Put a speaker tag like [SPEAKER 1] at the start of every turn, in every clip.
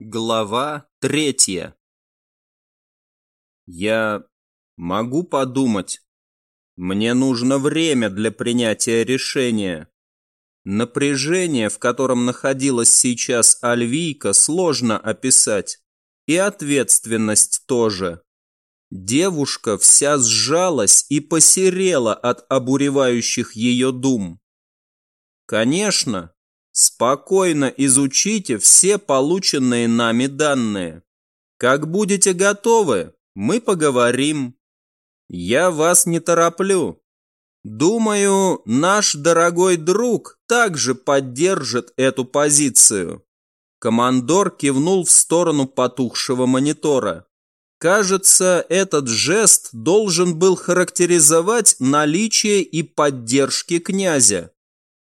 [SPEAKER 1] Глава 3. Я могу подумать. Мне нужно время для принятия решения. Напряжение, в котором находилась сейчас Альвийка, сложно описать. И ответственность тоже. Девушка вся сжалась и посерела от обуревающих ее дум. Конечно, спокойно изучите все полученные нами данные. Как будете готовы, мы поговорим. Я вас не тороплю. Думаю, наш дорогой друг также поддержит эту позицию. Командор кивнул в сторону потухшего монитора. Кажется, этот жест должен был характеризовать наличие и поддержки князя.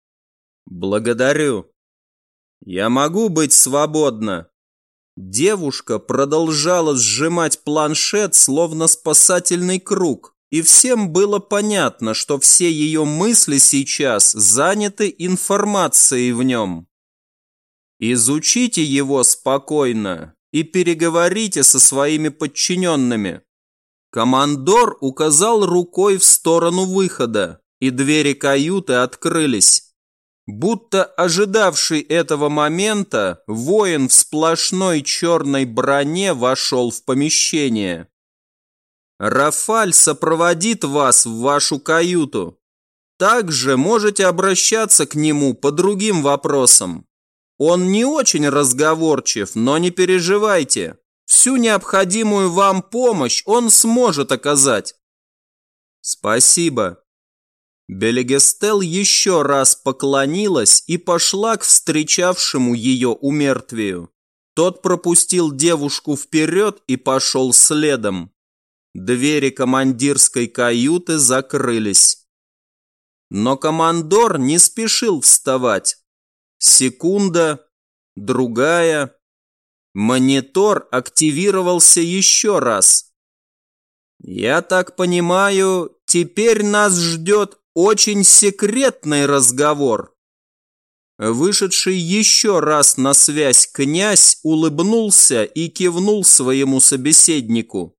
[SPEAKER 1] Благодарю. Я могу быть свободна. Девушка продолжала сжимать планшет, словно спасательный круг, и всем было понятно, что все ее мысли сейчас заняты информацией в нем. Изучите его спокойно и переговорите со своими подчиненными. Командор указал рукой в сторону выхода, и двери каюты открылись. Будто ожидавший этого момента, воин в сплошной черной броне вошел в помещение. Рафаль сопроводит вас в вашу каюту. Также можете обращаться к нему по другим вопросам. Он не очень разговорчив, но не переживайте. Всю необходимую вам помощь он сможет оказать. Спасибо. Белегестел еще раз поклонилась и пошла к встречавшему ее умертвию. Тот пропустил девушку вперед и пошел следом. Двери командирской каюты закрылись. Но командор не спешил вставать. Секунда, другая. Монитор активировался еще раз. Я так понимаю, теперь нас ждет очень секретный разговор. Вышедший еще раз на связь князь улыбнулся и кивнул своему собеседнику.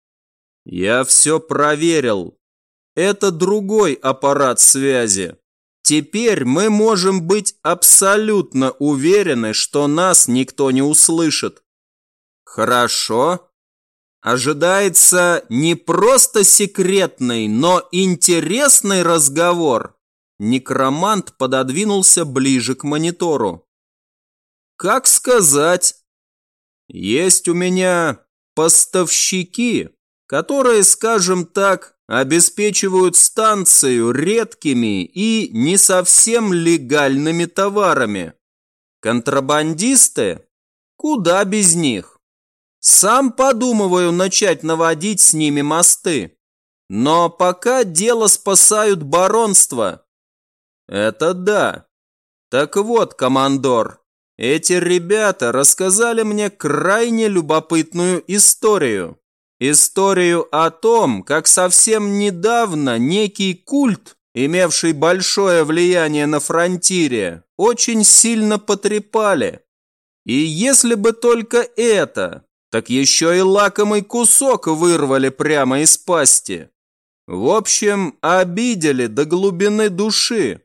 [SPEAKER 1] Я все проверил. Это другой аппарат связи. Теперь мы можем быть абсолютно уверены, что нас никто не услышит. Хорошо. Ожидается не просто секретный, но интересный разговор. Некромант пододвинулся ближе к монитору. Как сказать? Есть у меня поставщики, которые, скажем так, обеспечивают станцию редкими и не совсем легальными товарами. Контрабандисты? Куда без них? Сам подумываю начать наводить с ними мосты. Но пока дело спасают баронство. Это да. Так вот, командор, эти ребята рассказали мне крайне любопытную историю. Историю о том, как совсем недавно некий культ, имевший большое влияние на фронтире, очень сильно потрепали. И если бы только это... так еще и лакомый кусок вырвали прямо из пасти. В общем, обидели до глубины души.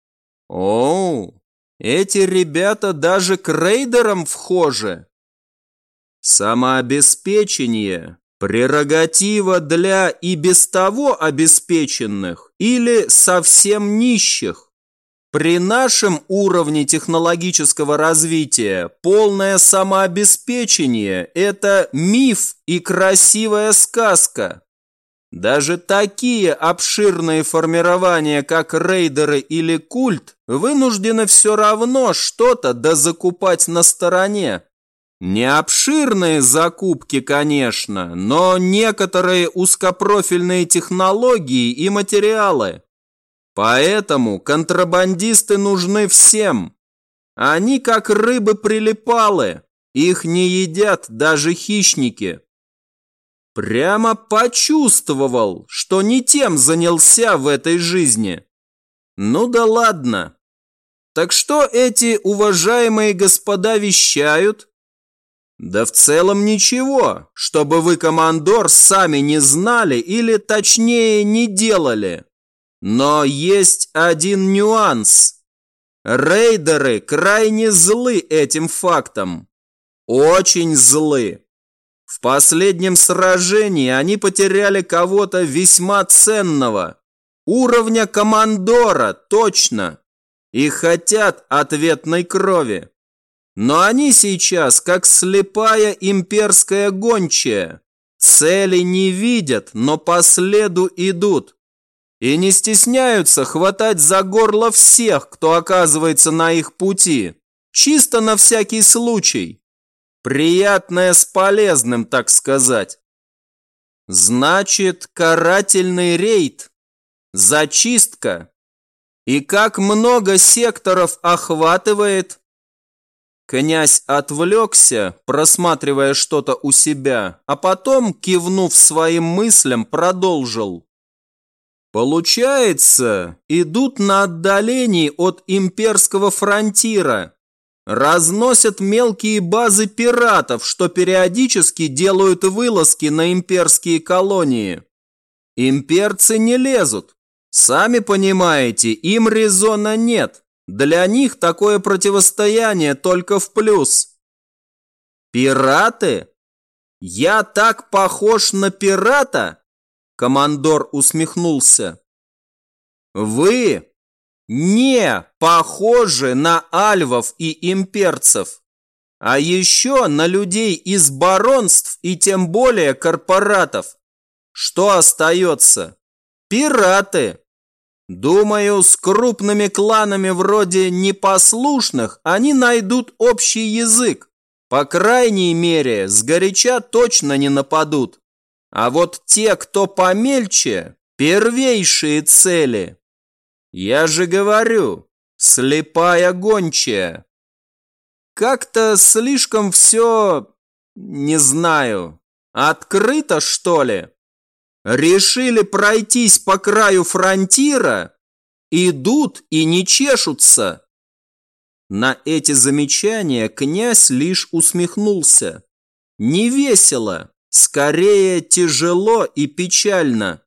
[SPEAKER 1] Оу, эти ребята даже к рейдерам вхожи. Самообеспечение – прерогатива для и без того обеспеченных или совсем нищих. При нашем уровне технологического развития полное самообеспечение – это миф и красивая сказка. Даже такие обширные формирования, как рейдеры или культ, вынуждены все равно что-то дозакупать на стороне. Не обширные закупки, конечно, но некоторые узкопрофильные технологии и материалы. Поэтому контрабандисты нужны всем. Они как рыбы-прилипалы, их не едят даже хищники. Прямо почувствовал, что не тем занялся в этой жизни. Ну да ладно. Так что эти уважаемые господа вещают? Да в целом ничего, чтобы вы, командор, сами не знали или точнее не делали. Но есть один нюанс. Рейдеры крайне злы этим фактом. Очень злы. В последнем сражении они потеряли кого-то весьма ценного. Уровня командора, точно. И хотят ответной крови. Но они сейчас как слепая имперская гончая. Цели не видят, но по следу идут. И не стесняются хватать за горло всех, кто оказывается на их пути. Чисто на всякий случай. Приятное с полезным, так сказать. Значит, карательный рейд. Зачистка. И как много секторов охватывает? Князь отвлекся, просматривая что-то у себя, а потом, кивнув своим мыслям, продолжил. Получается, идут на отдалении от имперского фронтира. Разносят мелкие базы пиратов, что периодически делают вылазки на имперские колонии. Имперцы не лезут. Сами понимаете, им резона нет. Для них такое противостояние только в плюс. Пираты? Я так похож на пирата? Командор усмехнулся. Вы не похожи на альвов и имперцев, а еще на людей из баронств и тем более корпоратов. Что остается? Пираты. Думаю, с крупными кланами вроде непослушных они найдут общий язык. По крайней мере, сгоряча точно не нападут. А вот те, кто помельче, первейшие цели. Я же говорю, слепая гончая. Как-то слишком все, не знаю, открыто, что ли? Решили пройтись по краю фронтира? Идут и не чешутся. На эти замечания князь лишь усмехнулся. Не весело, скорее тяжело и печально.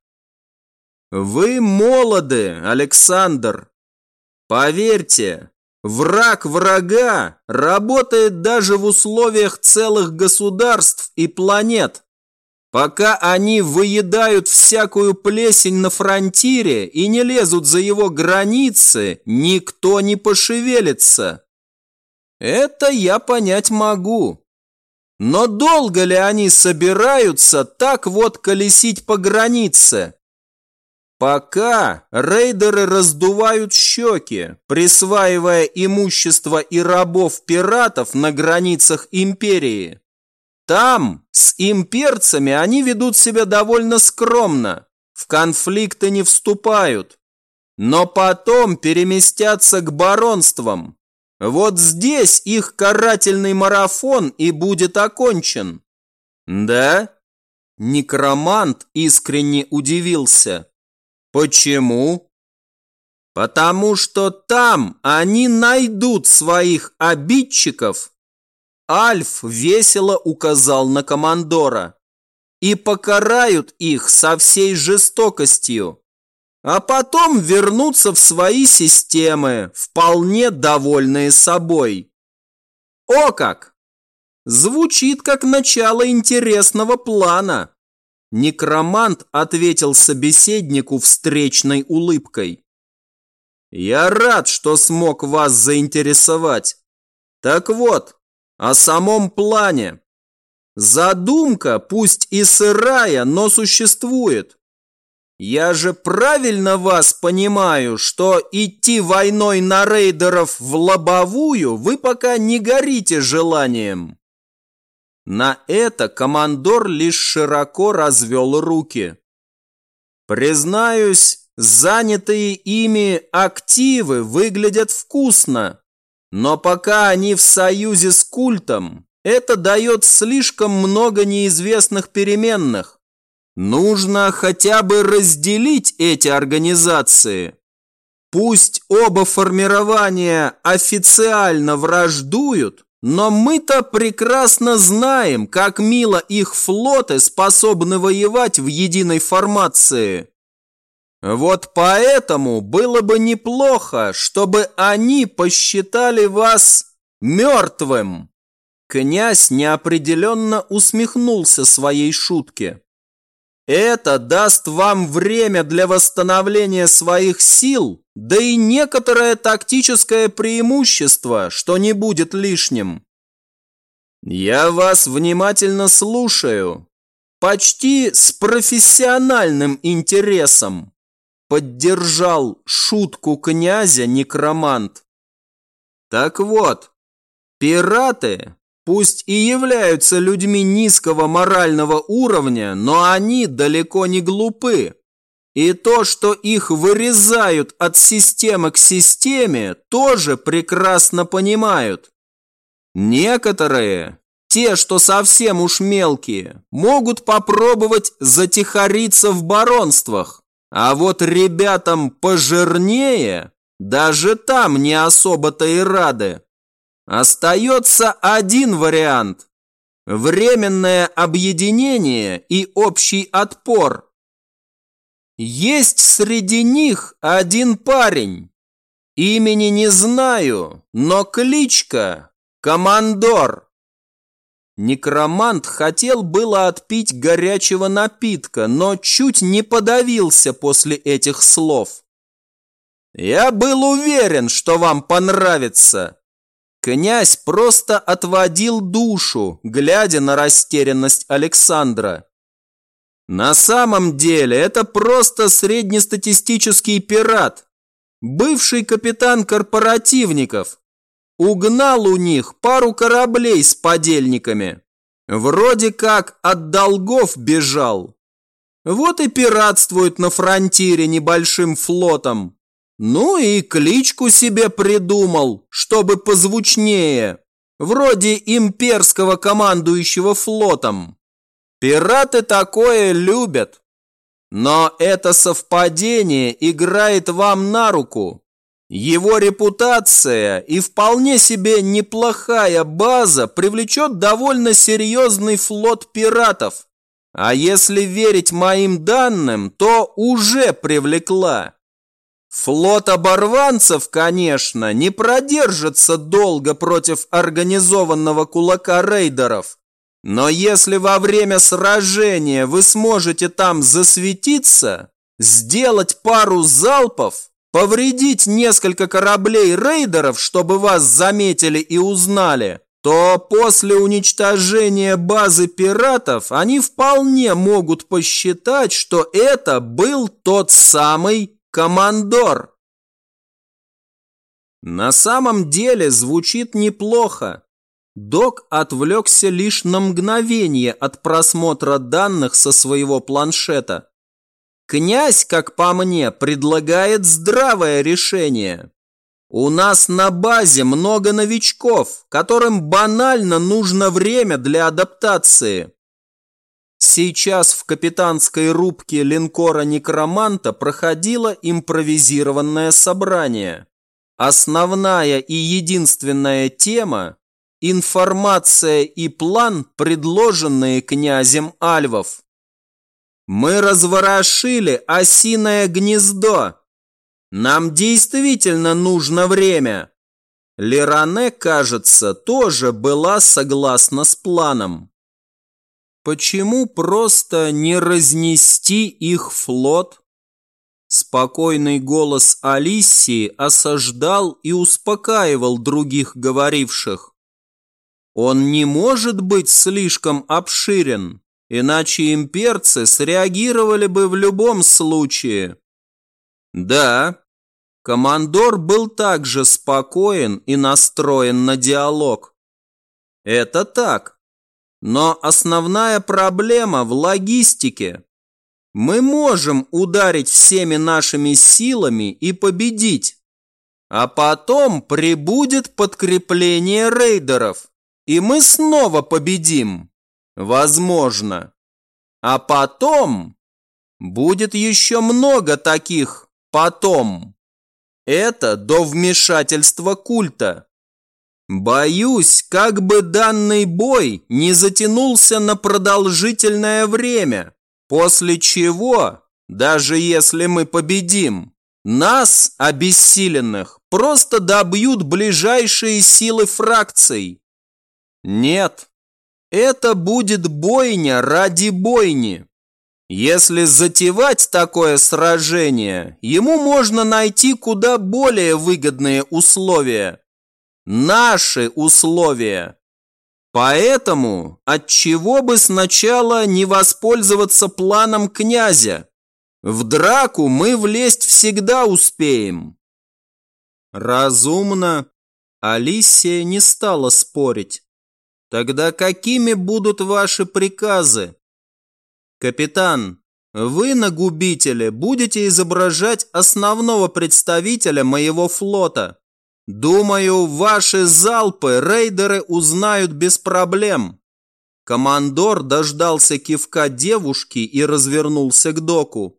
[SPEAKER 1] Вы молоды, Александр. Поверьте, враг врага работает даже в условиях целых государств и планет. Пока они выедают всякую плесень на фронтире и не лезут за его границы, никто не пошевелится. Это я понять могу. Но долго ли они собираются так вот колесить по границе? Пока рейдеры раздувают щеки, присваивая имущество и рабов-пиратов на границах империи. Там с имперцами они ведут себя довольно скромно, в конфликты не вступают, но потом переместятся к баронствам. Вот здесь их карательный марафон и будет окончен. Да? Некромант искренне удивился. Почему? Потому что там они найдут своих обидчиков. Альф весело указал на командора. И покарают их со всей жестокостью. А потом вернутся в свои системы, вполне довольные собой. О как! Звучит как начало интересного плана. Некромант ответил собеседнику встречной улыбкой. Я рад, что смог вас заинтересовать. Так вот, о самом плане. Задумка, пусть и сырая, но существует. Я же правильно вас понимаю, что идти войной на рейдеров в лобовую вы пока не горите желанием. На это командор лишь широко развел руки. Признаюсь, занятые ими активы выглядят вкусно. Но пока они в союзе с культом, это дает слишком много неизвестных переменных. Нужно хотя бы разделить эти организации. Пусть оба формирования официально враждуют, Но мы-то прекрасно знаем, как мило их флоты способны воевать в единой формации. Вот поэтому было бы неплохо, чтобы они посчитали вас мертвым. Князь неопределенно усмехнулся своей шутке. Это даст вам время для восстановления своих сил, да и некоторое тактическое преимущество, что не будет лишним. Я вас внимательно слушаю, почти с профессиональным интересом, поддержал шутку князя некромант. Так вот, пираты, пусть и являются людьми низкого морального уровня, но они далеко не глупы. И то, что их вырезают от системы к системе, тоже прекрасно понимают. Некоторые, те, что совсем уж мелкие, могут попробовать затихариться в баронствах, а вот ребятам пожирнее даже там не особо-то и рады. Остается один вариант – временное объединение и общий отпор. Есть среди них один парень. Имени не знаю, но кличка – Командор. Некромант хотел было отпить горячего напитка, но чуть не подавился после этих слов. Я был уверен, что вам понравится. Князь просто отводил душу, глядя на растерянность Александра. На самом деле это просто среднестатистический пират, бывший капитан корпоративников. Угнал у них пару кораблей с подельниками. Вроде как от долгов бежал. Вот и пиратствует на фронтире небольшим флотом. Ну и кличку себе придумал, чтобы позвучнее. Вроде имперского командующего флотом. Пираты такое любят. Но это совпадение играет вам на руку. Его репутация и вполне себе неплохая база привлечет довольно серьезный флот пиратов. А если верить моим данным, то уже привлекла. Флот оборванцев, конечно, не продержится долго против организованного кулака рейдеров. Но если во время сражения вы сможете там засветиться, сделать пару залпов, повредить несколько кораблей рейдеров, чтобы вас заметили и узнали, то после уничтожения базы пиратов они вполне могут посчитать, что это был тот самый Командор. На самом деле звучит неплохо. Док отвлекся лишь на мгновение от просмотра данных со своего планшета. Князь, как по мне, предлагает здравое решение. У нас на базе много новичков, которым банально нужно время для адаптации. Сейчас в капитанской рубке линкора Некроманта проходило импровизированное собрание. Основная и единственная тема – информация и план, предложенные князем Альвов. Мы разворошили осиное гнездо. Нам действительно нужно время. Леране, кажется, тоже была согласна с планом. Почему просто не разнести их флот? Спокойный голос Алисии осаждал и успокаивал других говоривших. Он не может быть слишком обширен, иначе имперцы среагировали бы в любом случае. Да, Командор был также спокоен и настроен на диалог. Это так. Но основная проблема в логистике. Мы можем ударить всеми нашими силами и победить. А потом прибудет подкрепление рейдеров, и мы снова победим. Возможно. А потом будет еще много таких потом. Это до вмешательства культа. Боюсь, как бы данный бой не затянулся на продолжительное время, после чего, даже если мы победим, нас, обессиленных, просто добьют ближайшие силы фракций. Нет, это будет бойня ради бойни. Если затевать такое сражение, ему можно найти куда более выгодные условия. Наши условия. Поэтому отчего бы сначала не воспользоваться планом князя? В драку мы влезть всегда успеем. Разумно. Алисия не стала спорить. Тогда какими будут ваши приказы? Капитан, вы на губителе будете изображать основного представителя моего флота. Думаю, ваши залпы рейдеры узнают без проблем. Командор дождался кивка девушки и развернулся к доку.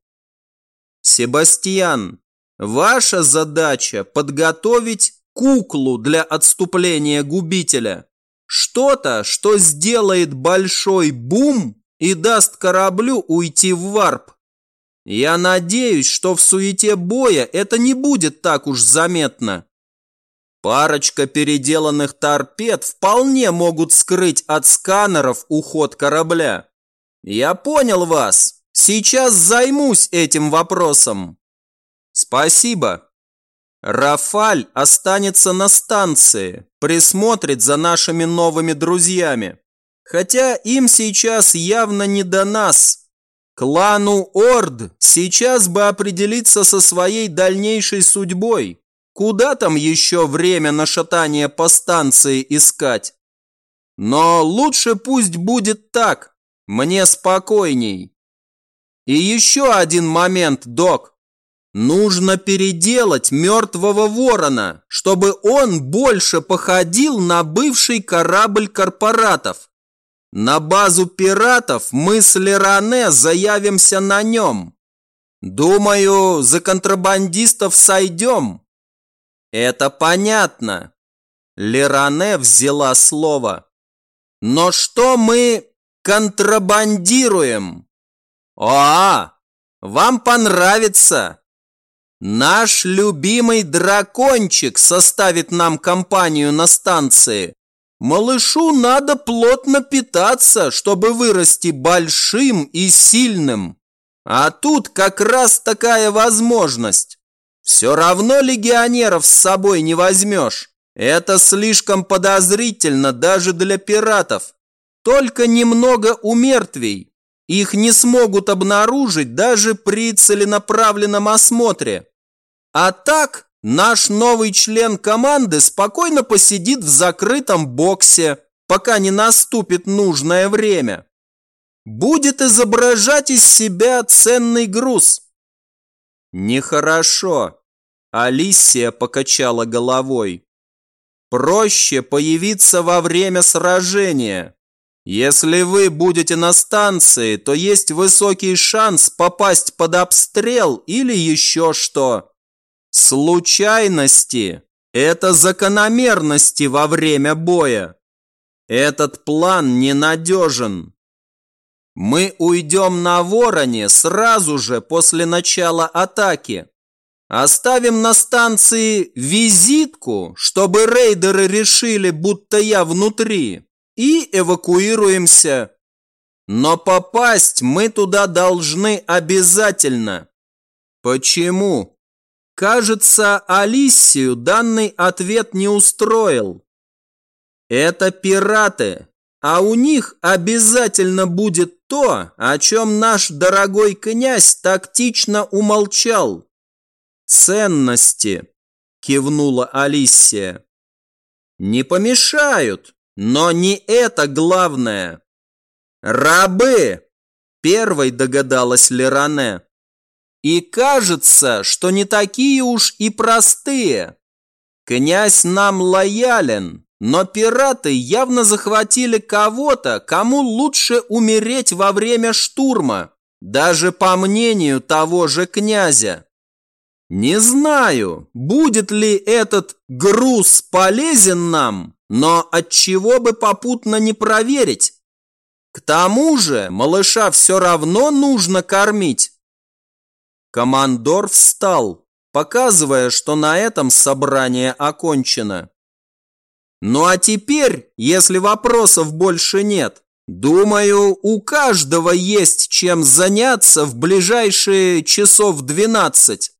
[SPEAKER 1] Себастьян, ваша задача подготовить куклу для отступления губителя. Что-то, что сделает большой бум и даст кораблю уйти в варп. Я надеюсь, что в суете боя это не будет так уж заметно. Парочка переделанных торпед вполне могут скрыть от сканеров уход корабля. Я понял вас. Сейчас займусь этим вопросом. Спасибо. Рафаль останется на станции, присмотрит за нашими новыми друзьями. Хотя им сейчас явно не до нас. Клану Орд сейчас бы определиться со своей дальнейшей судьбой. Куда там еще время на шатание по станции искать? Но лучше пусть будет так, мне спокойней. И еще один момент, док. Нужно переделать мертвого ворона, чтобы он больше походил на бывший корабль корпоратов. На базу пиратов мы с Леране заявимся на нем. Думаю, за контрабандистов сойдем. Это понятно. Леране взяла слово. Но что мы контрабандируем? Вам понравится. Наш любимый дракончик составит нам компанию на станции. Малышу надо плотно питаться, чтобы вырасти большим и сильным. А тут как раз такая возможность. Все равно легионеров с собой не возьмешь. Это слишком подозрительно даже для пиратов. Только немного у мертвей. Их не смогут обнаружить даже при целенаправленном осмотре. А так... Наш новый член команды спокойно посидит в закрытом боксе, пока не наступит нужное время. Будет изображать из себя ценный груз. Нехорошо. Алисия покачала головой. Проще появиться во время сражения. Если вы будете на станции, то есть высокий шанс попасть под обстрел или еще что. Случайности – это закономерности во время боя. Этот план ненадежен. Мы уйдем на Вороне сразу же после начала атаки. Оставим на станции визитку, чтобы рейдеры решили, будто я внутри, и эвакуируемся. Но попасть мы туда должны обязательно. Почему? Кажется, Алисию данный ответ не устроил. Это пираты, а у них обязательно будет то, о чем наш дорогой князь тактично умолчал. Ценности, кивнула Алисия. Не помешают, но не это главное. Рабы, первой догадалась Леране. И кажется, что не такие уж и простые. Князь нам лоялен, но пираты явно захватили кого-то, кому лучше умереть во время штурма, даже по мнению того же князя. Не знаю, будет ли этот груз полезен нам, но отчего бы попутно не проверить? К тому же малыша все равно нужно кормить. Командор встал, показывая, что на этом собрание окончено. Ну а теперь, если вопросов больше нет, думаю, у каждого есть чем заняться в ближайшие часов 12.